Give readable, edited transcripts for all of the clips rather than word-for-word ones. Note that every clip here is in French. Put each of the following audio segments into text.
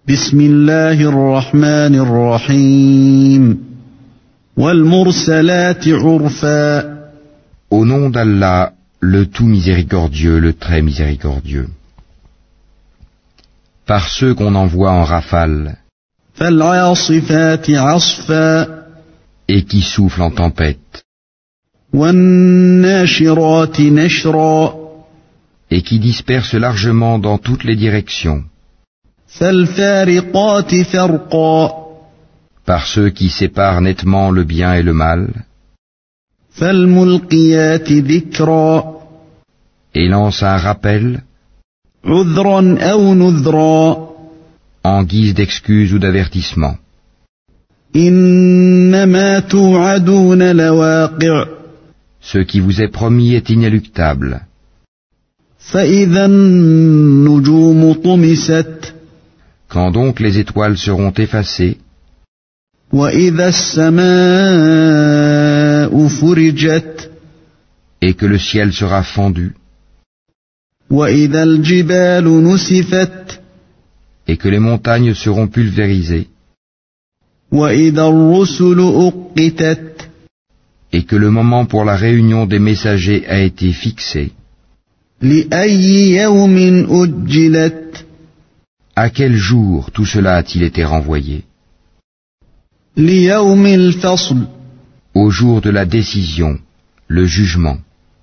بسم الله الرحمن الرحيم والمرسلات عرفا. Au nom d'Allah, le tout miséricordieux, le très miséricordieux. Par ceux qu'on envoie en rafale, فالعاصفات عصفا. et qui soufflent en tempête, والناشرات نشرا. et qui dispersent largement dans toutes les directions, فالفارقات فرقا. par ceux qui séparent nettement le bien et le mal, فالملقيات ذكرا. et lancent un rappel, عذرا أو نذرا. en guise d'excuse ou d'avertissement. إنما توعدون لواقع. Ce qui vous est promis est inéluctable. فإذا النجوم طمست. Quand donc les étoiles seront effacées, وإذا السماء فرجت. et que le ciel sera fendu, وإذا الجبال نسفت. et que les montagnes seront pulvérisées, وإذا الرسل أقتت. et que le moment pour la réunion des messagers a été fixé, لأي يوم أجلت. à quel jour tout cela a-t-il été renvoyé? ليوم الفصل. Au jour de la décision, le jugement.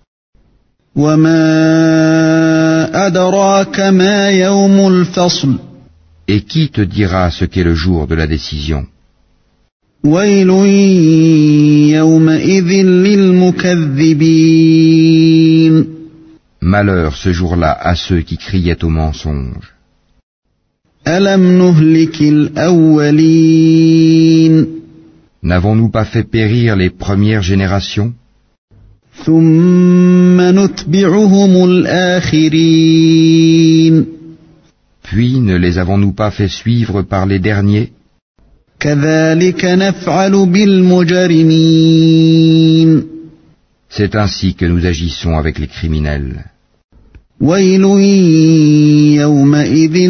وما أدراك ما يوم الفصل. Et qui te dira ce qu'est le jour de la décision? ويل يومئذ للمكذبين. Malheur ce jour-là à ceux qui criaient au mensonge. ألم نهلك الأولين. N'avons-nous pas fait périr les premières générations? ثم نتبعهم الآخرين. Puis ne les avons-nous pas fait suivre par les derniers? كذلك نفعل بالمجرمين. C'est ainsi que nous agissons avec les criminels. ويل يومئذ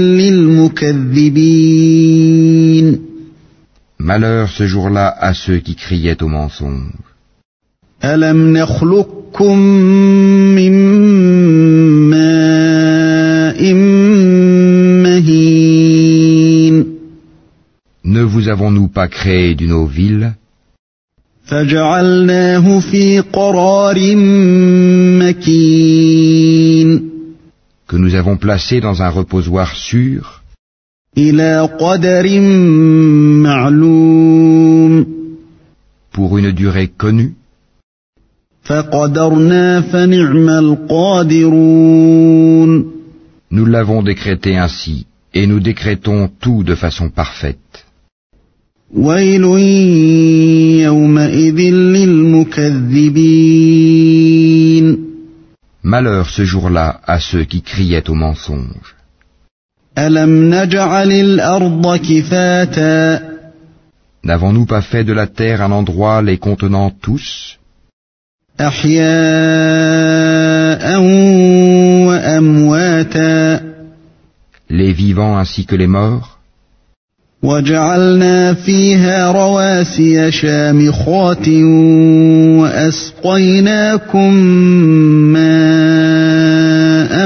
للمكذبين. Malheur ce jour-là à ceux qui criaient au mensonge. ألم نخلقكم من ماء مهين. Ne vous avons-nous pas créé d'une eau vile, فجعلناه في قرار مكين. que nous avons placé dans un reposoir sûr, إلى قدر معلوم. pour une durée connue? فقدرنا فنعم القادرون. Nous l'avons décrété ainsi, et nous décrétons tout de façon parfaite. ويل يومئذ للمكذبين. Malheur ce jour-là à ceux qui criaient au mensonge. ألم نجعل الأرض كفاتا. N'avons-nous pas fait de la terre un endroit les contenant tous, أحياء وأمواتا. les vivants ainsi que les morts? وجعلنا فيها رواسي شامخات وأسقيناكم ماء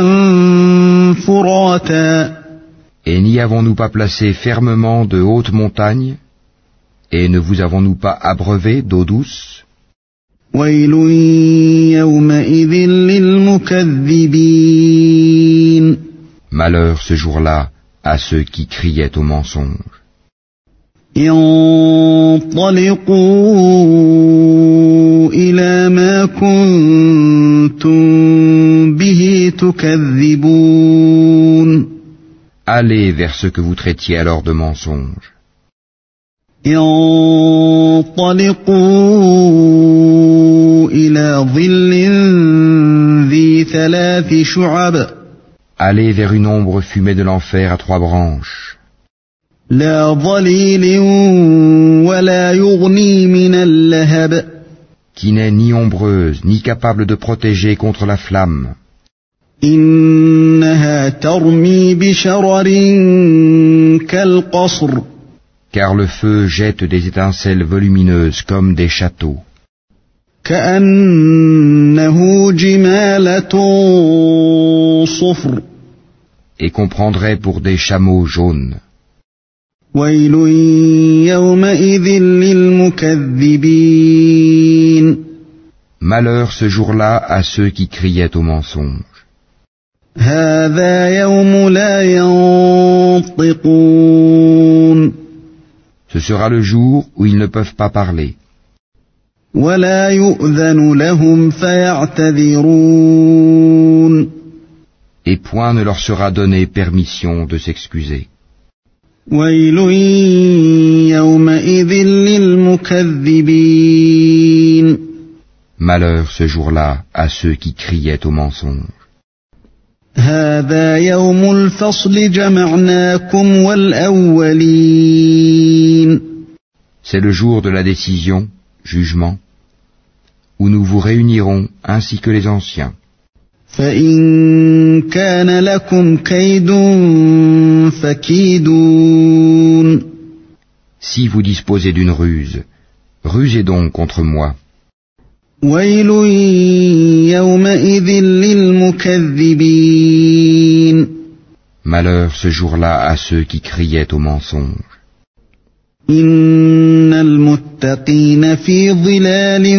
فراتا. Et n'y avons-nous pas placé fermement de hautes montagnes? Et ne vous avons-nous pas abreuvé d'eau douce? ويل يومئذ للمكذبين. Malheur ce jour-là à ceux qui criaient au mensonge. انطلقوا إلى ما كنتم به تكذبون. Allez vers ce que vous traitiez alors de mensonge. انطلقوا إلى ظل ذي 3 شعب. Allez vers une ombre fumée de l'enfer à 3 branches, لا ظليل ولا يغني من اللهب. qui n'est ni ombreuse, ni capable de protéger contre la flamme, إنها ترمي بشرر كالقصر Car le feu jette des étincelles volumineuses comme des châteaux, كأنه جمالة صفر et qu'on prendrait pour des chameaux jaunes. ويل يومئذ للمكذبين Malheur ce jour-là à ceux qui criaient au mensonge. هذا يوم لا ينطقون Ce sera le jour où ils ne peuvent pas parler, ولا يؤذن لهم فيعتذرون et point ne leur sera donné permission de s'excuser. ويل يومئذ للمكذبين Malheur ce jour-là à ceux qui criaient au mensonge. هذا يوم الفصل جمعناكم والأولين C'est le jour de la décision, jugement, où nous vous réunirons ainsi que les anciens. فإن كان لكم كيد فكيدون Si vous disposez d'une ruse, rusez donc contre moi. ويل يومئذ للمكذبين Malheur ce jour-là à ceux qui criaient au mensonge. إن المتقين في ظلال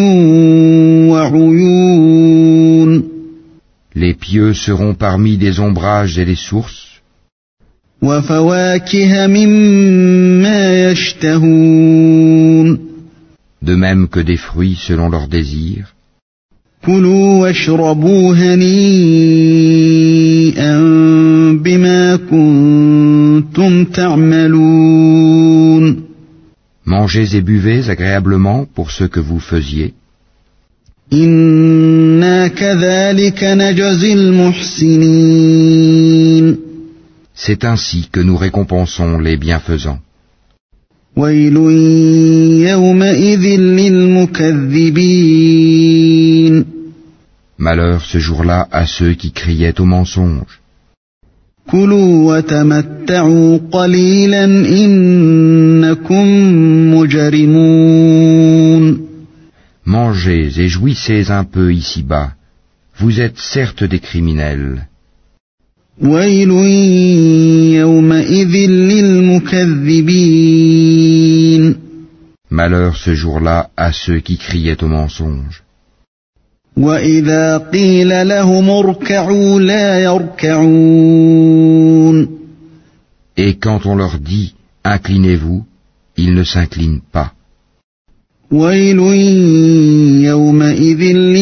وعيون Les pieux seront parmi des ombrages et des sources, وفواكه مما يشتهون de même que des fruits selon leurs désirs. كلوا واشربوا هنيئا بما كنتم تعملون Mangez et buvez agréablement pour ce que vous faisiez. إنا كذلك نجزي المحسنين C'est ainsi que nous récompensons les bienfaisants. ويل يومئذ للمكذبين Malheur ce jour-là à ceux qui criaient au mensonge. كلوا وتمتعوا قليلا إنكم مجرمون Mangez et jouissez un peu ici-bas. Vous êtes certes des criminels. ويل يومئذ للمكذبين Malheur ce jour-là à ceux qui criaient au mensonge. وإذا قيل لهم اركعوا لا يركعون Et quand on leur dit « Inclinez-vous », ils ne s'inclinent pas. ويل يومئذ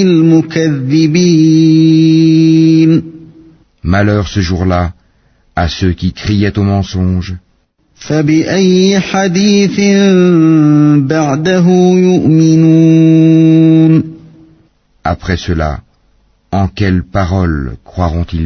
للمكذبين Malheur ce jour-là à ceux qui criaient au mensonge. فبأي حديث بعده يؤمنون Après cela, en quelles paroles croiront-ils donc ?